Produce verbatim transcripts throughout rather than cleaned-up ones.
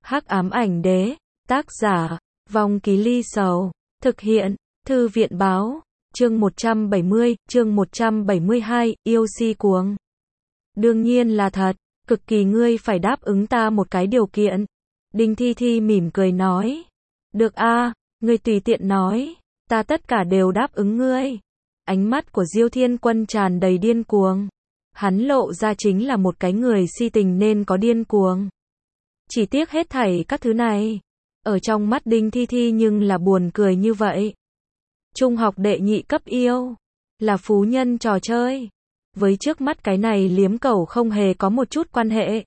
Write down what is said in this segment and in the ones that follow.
Hắc ám ảnh đế, tác giả, Vong Ký Ly Sầu, thực hiện, Thư viện báo, chương một trăm bảy mươi, chương một trăm bảy mươi hai, yêu si cuồng. Đương nhiên là thật, cực kỳ ngươi phải đáp ứng ta một cái điều kiện. Đinh Thi Thi mỉm cười nói. Được a, ngươi tùy tiện nói, ta tất cả đều đáp ứng ngươi. Ánh mắt của Diêu Thiên Quân tràn đầy điên cuồng. Hắn lộ ra chính là một cái người si tình nên có điên cuồng. Chỉ tiếc hết thảy các thứ này, ở trong mắt Đinh Thi Thi nhưng là buồn cười như vậy. Trung học đệ nhị cấp yêu, là phú nhân trò chơi. Với trước mắt cái này liếm cẩu không hề có một chút quan hệ.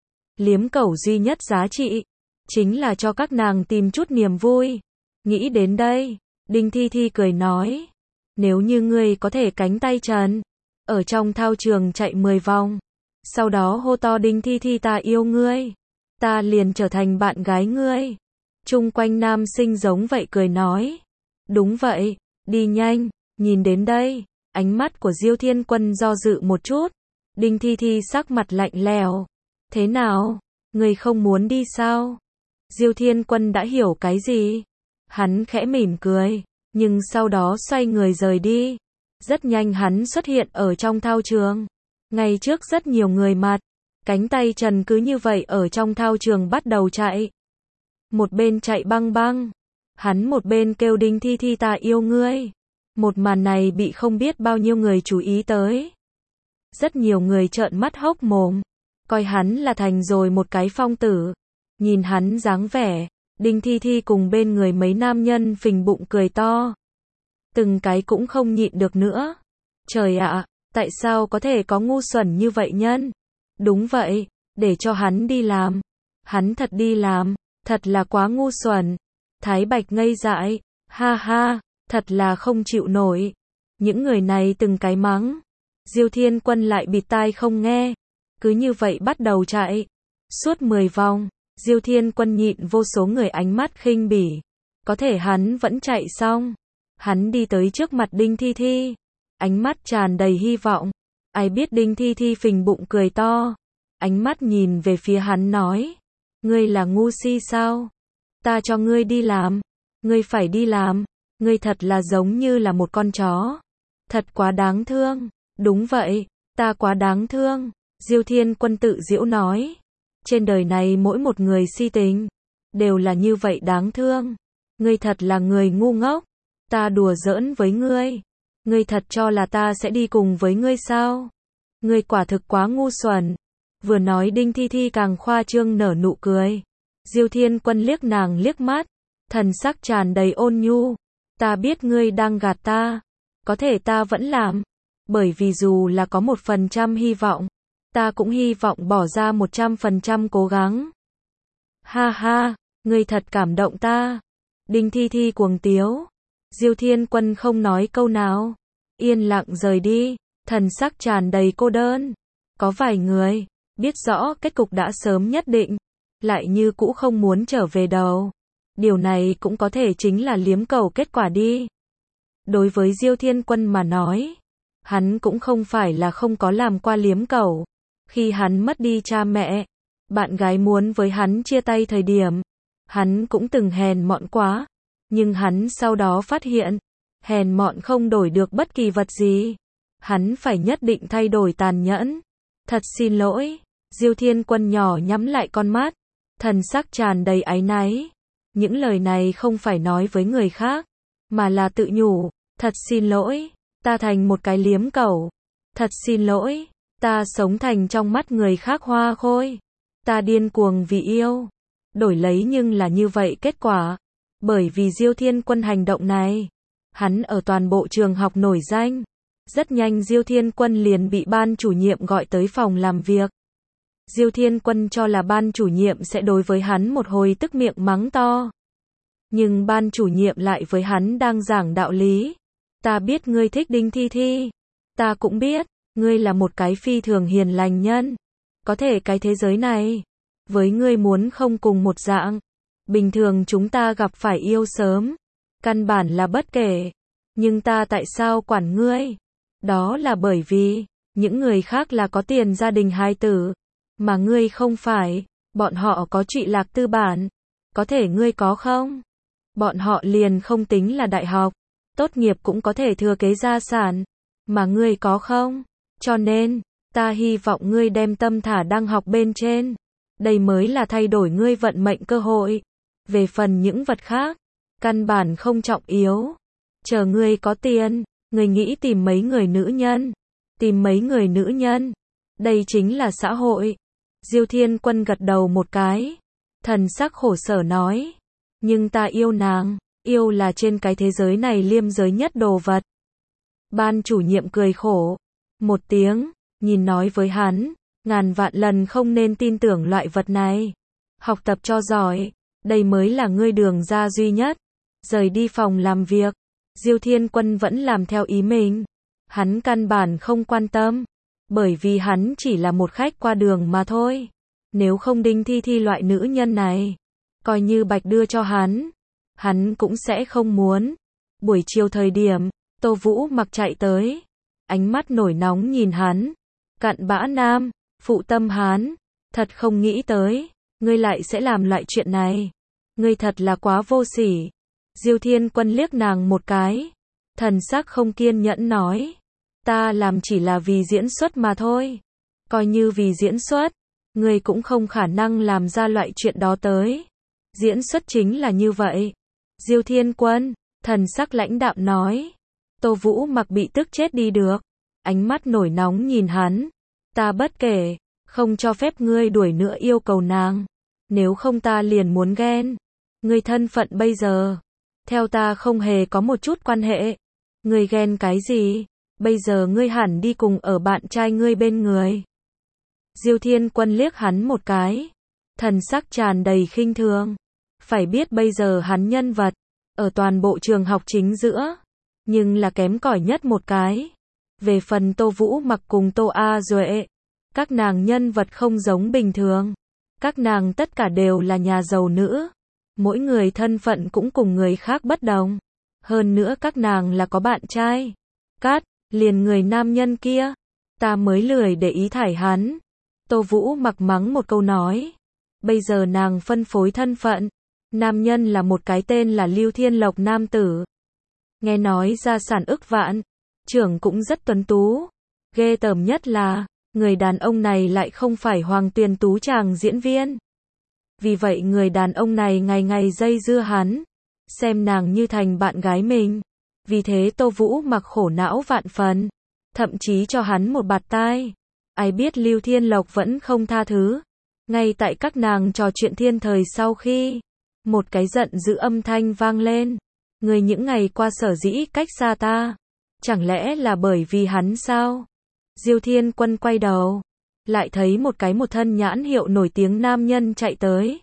Liếm cẩu duy nhất giá trị, chính là cho các nàng tìm chút niềm vui. Nghĩ đến đây, Đinh Thi Thi cười nói. Nếu như ngươi có thể cánh tay trần, ở trong thao trường chạy mười vòng, sau đó hô to Đinh Thi Thi ta yêu ngươi, ta liền trở thành bạn gái ngươi. Chung quanh nam sinh giống vậy cười nói. Đúng vậy, đi nhanh, nhìn đến đây. Ánh mắt của Diêu Thiên Quân do dự một chút. Đinh Thi Thi sắc mặt lạnh lẽo. Thế nào, ngươi không muốn đi sao? Diêu Thiên Quân đã hiểu cái gì? Hắn khẽ mỉm cười, nhưng sau đó xoay người rời đi. Rất nhanh hắn xuất hiện ở trong thao trường. Ngay trước rất nhiều người mặt, cánh tay trần cứ như vậy ở trong thao trường bắt đầu chạy. Một bên chạy băng băng, hắn một bên kêu Đinh Thi Thi ta yêu ngươi. Một màn này bị không biết bao nhiêu người chú ý tới. Rất nhiều người trợn mắt hốc mồm, coi hắn là thành rồi một cái phong tử. Nhìn hắn dáng vẻ, Đinh Thi Thi cùng bên người mấy nam nhân phình bụng cười to. Từng cái cũng không nhịn được nữa. Trời ạ, tại sao có thể có ngu xuẩn như vậy nhân? Đúng vậy, để cho hắn đi làm. Hắn thật đi làm, thật là quá ngu xuẩn. Thái Bạch ngây dại, ha ha, thật là không chịu nổi. Những người này từng cái mắng. Diêu Thiên Quân lại bịt tai không nghe. Cứ như vậy bắt đầu chạy. Suốt mười vòng, Diêu Thiên Quân nhịn vô số người ánh mắt khinh bỉ. Có thể hắn vẫn chạy xong. Hắn đi tới trước mặt Đinh Thi Thi. Ánh mắt tràn đầy hy vọng. Ai biết Đinh Thi Thi phình bụng cười to. Ánh mắt nhìn về phía hắn nói. Ngươi là ngu si sao? Ta cho ngươi đi làm. Ngươi phải đi làm. Ngươi thật là giống như là một con chó. Thật quá đáng thương. Đúng vậy, ta quá đáng thương. Diêu Thiên Quân tự giễu nói. Trên đời này mỗi một người si tình, đều là như vậy đáng thương. Ngươi thật là người ngu ngốc. Ta đùa giỡn với ngươi. Ngươi thật cho là ta sẽ đi cùng với ngươi sao? Ngươi quả thực quá ngu xuẩn. Vừa nói Đinh Thi Thi càng khoa trương nở nụ cười. Diêu Thiên Quân liếc nàng liếc mắt, thần sắc tràn đầy ôn nhu. Ta biết ngươi đang gạt ta. Có thể ta vẫn làm. Bởi vì dù là có một phần trăm hy vọng, ta cũng hy vọng bỏ ra một trăm phần trăm cố gắng. Ha ha, ngươi thật cảm động ta. Đinh Thi Thi cuồng tiếu. Diêu Thiên Quân không nói câu nào. Yên lặng rời đi, thần sắc tràn đầy cô đơn. Có vài người, biết rõ kết cục đã sớm nhất định, lại như cũ không muốn trở về đầu. Điều này cũng có thể chính là liếm cầu kết quả đi. Đối với Diêu Thiên Quân mà nói, hắn cũng không phải là không có làm qua liếm cầu. Khi hắn mất đi cha mẹ, bạn gái muốn với hắn chia tay thời điểm, hắn cũng từng hèn mọn quá. Nhưng hắn sau đó phát hiện, hèn mọn không đổi được bất kỳ vật gì. Hắn phải nhất định thay đổi tàn nhẫn. Thật xin lỗi. Diêu Thiên Quân nhỏ nhắm lại con mắt, thần sắc tràn đầy áy náy. Những lời này không phải nói với người khác, mà là tự nhủ. Thật xin lỗi, ta thành một cái liếm cẩu. Thật xin lỗi, ta sống thành trong mắt người khác hoa khôi. Ta điên cuồng vì yêu. Đổi lấy nhưng là như vậy kết quả. Bởi vì Diêu Thiên Quân hành động này, hắn ở toàn bộ trường học nổi danh. Rất nhanh Diêu Thiên Quân liền bị ban chủ nhiệm gọi tới phòng làm việc. Diêu Thiên Quân cho là ban chủ nhiệm sẽ đối với hắn một hồi tức miệng mắng to. Nhưng ban chủ nhiệm lại với hắn đang giảng đạo lý. Ta biết ngươi thích Đinh Thi Thi. Ta cũng biết, ngươi là một cái phi thường hiền lành nhân. Có thể cái thế giới này, với ngươi muốn không cùng một dạng. Bình thường chúng ta gặp phải yêu sớm, căn bản là bất kể. Nhưng ta tại sao quản ngươi? Đó là bởi vì, những người khác là có tiền gia đình hài tử, mà ngươi không phải. Bọn họ có trụy lạc tư bản. Có thể ngươi có không? Bọn họ liền không tính là đại học. Tốt nghiệp cũng có thể thừa kế gia sản. Mà ngươi có không? Cho nên, ta hy vọng ngươi đem tâm thả đang học bên trên. Đây mới là thay đổi ngươi vận mệnh cơ hội. Về phần những vật khác, căn bản không trọng yếu. Chờ ngươi có tiền, ngươi nghĩ tìm mấy người nữ nhân. Tìm mấy người nữ nhân. Đây chính là xã hội. Diêu Thiên Quân gật đầu một cái. Thần sắc khổ sở nói. Nhưng ta yêu nàng. Yêu là trên cái thế giới này liêm giới nhất đồ vật. Ban chủ nhiệm cười khổ. Một tiếng, nhìn nói với hắn. Ngàn vạn lần không nên tin tưởng loại vật này. Học tập cho giỏi. Đây mới là ngươi đường ra duy nhất. Rời đi phòng làm việc. Diêu Thiên Quân vẫn làm theo ý mình. Hắn căn bản không quan tâm. Bởi vì hắn chỉ là một khách qua đường mà thôi. Nếu không Đinh Thi Thi loại nữ nhân này, coi như Bạch đưa cho hắn, hắn cũng sẽ không muốn. Buổi chiều thời điểm, Tô Vũ Mặc chạy tới. Ánh mắt nổi nóng nhìn hắn. Cặn bã nam, phụ tâm hắn. Thật không nghĩ tới, ngươi lại sẽ làm loại chuyện này. Ngươi thật là quá vô sỉ. Diêu Thiên Quân liếc nàng một cái. Thần sắc không kiên nhẫn nói. Ta làm chỉ là vì diễn xuất mà thôi. Coi như vì diễn xuất, ngươi cũng không khả năng làm ra loại chuyện đó tới. Diễn xuất chính là như vậy. Diêu Thiên Quân, thần sắc lãnh đạm nói. Tô Vũ Mặc bị tức chết đi được. Ánh mắt nổi nóng nhìn hắn. Ta bất kể, không cho phép ngươi đuổi nữa yêu cầu nàng. Nếu không ta liền muốn ghen. Ngươi thân phận bây giờ, theo ta không hề có một chút quan hệ. Ngươi ghen cái gì? Bây giờ ngươi hẳn đi cùng ở bạn trai ngươi bên người. Diêu Thiên Quân liếc hắn một cái. Thần sắc tràn đầy khinh thường. Phải biết bây giờ hắn nhân vật, ở toàn bộ trường học chính giữa. Nhưng là kém cỏi nhất một cái. Về phần Tô Vũ Mặc cùng Tô A Duệ. Các nàng nhân vật không giống bình thường. Các nàng tất cả đều là nhà giàu nữ. Mỗi người thân phận cũng cùng người khác bất đồng. Hơn nữa các nàng là có bạn trai. Cát, liền người nam nhân kia. Ta mới lười để ý thải hắn. Tô Vũ Mặc mắng một câu nói. Bây giờ nàng phân phối thân phận. Nam nhân là một cái tên là Lưu Thiên Lộc nam tử. Nghe nói gia sản ức vạn. Trưởng cũng rất tuấn tú. Ghê tởm nhất là, người đàn ông này lại không phải Hoàng Tuyền Tú chàng diễn viên. Vì vậy người đàn ông này ngày ngày dây dưa hắn. Xem nàng như thành bạn gái mình. Vì thế Tô Vũ Mặc khổ não vạn phần. Thậm chí cho hắn một bạt tai. Ai biết Lưu Thiên Lộc vẫn không tha thứ. Ngay tại các nàng trò chuyện thiên thời sau khi. Một cái giận dữ âm thanh vang lên. Người những ngày qua sở dĩ cách xa ta. Chẳng lẽ là bởi vì hắn sao? Diêu Thiên Quân quay đầu. Lại thấy một cái một thân nhãn hiệu nổi tiếng nam nhân chạy tới.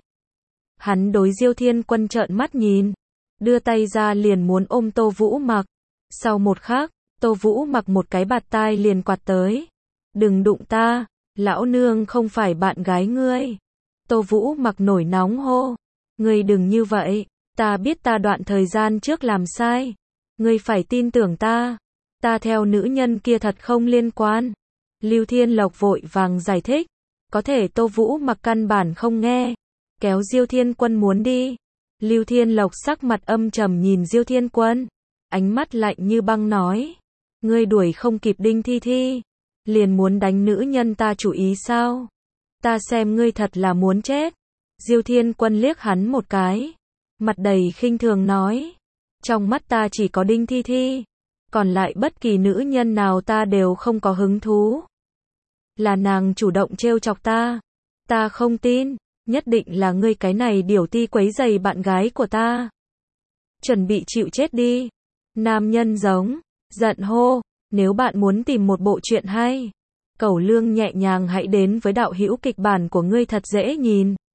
Hắn đối Diêu Thiên Quân trợn mắt nhìn. Đưa tay ra liền muốn ôm Tô Vũ Mặc. Sau một khắc, Tô Vũ Mặc một cái bạt tai liền quạt tới. Đừng đụng ta, lão nương không phải bạn gái ngươi. Tô Vũ Mặc nổi nóng hô. Ngươi đừng như vậy, ta biết ta đoạn thời gian trước làm sai. Ngươi phải tin tưởng ta. Ta theo nữ nhân kia thật không liên quan. Lưu Thiên Lộc vội vàng giải thích. Có thể Tô Vũ Mặc căn bản không nghe. Kéo Diêu Thiên Quân muốn đi. Lưu Thiên Lộc sắc mặt âm trầm nhìn Diêu Thiên Quân. Ánh mắt lạnh như băng nói. Ngươi đuổi không kịp Đinh Thi Thi. Liền muốn đánh nữ nhân ta chủ ý sao? Ta xem ngươi thật là muốn chết. Diêu Thiên Quân liếc hắn một cái. Mặt đầy khinh thường nói. Trong mắt ta chỉ có Đinh Thi Thi. Còn lại bất kỳ nữ nhân nào ta đều không có hứng thú. Là nàng chủ động trêu chọc ta. Ta không tin. Nhất định là ngươi cái này điểu ti quấy rầy bạn gái của ta. Chuẩn bị chịu chết đi. Nam nhân giống. Giận hô. Nếu bạn muốn tìm một bộ truyện hay. Cẩu lương nhẹ nhàng hãy đến với đạo hữu kịch bản của ngươi thật dễ nhìn.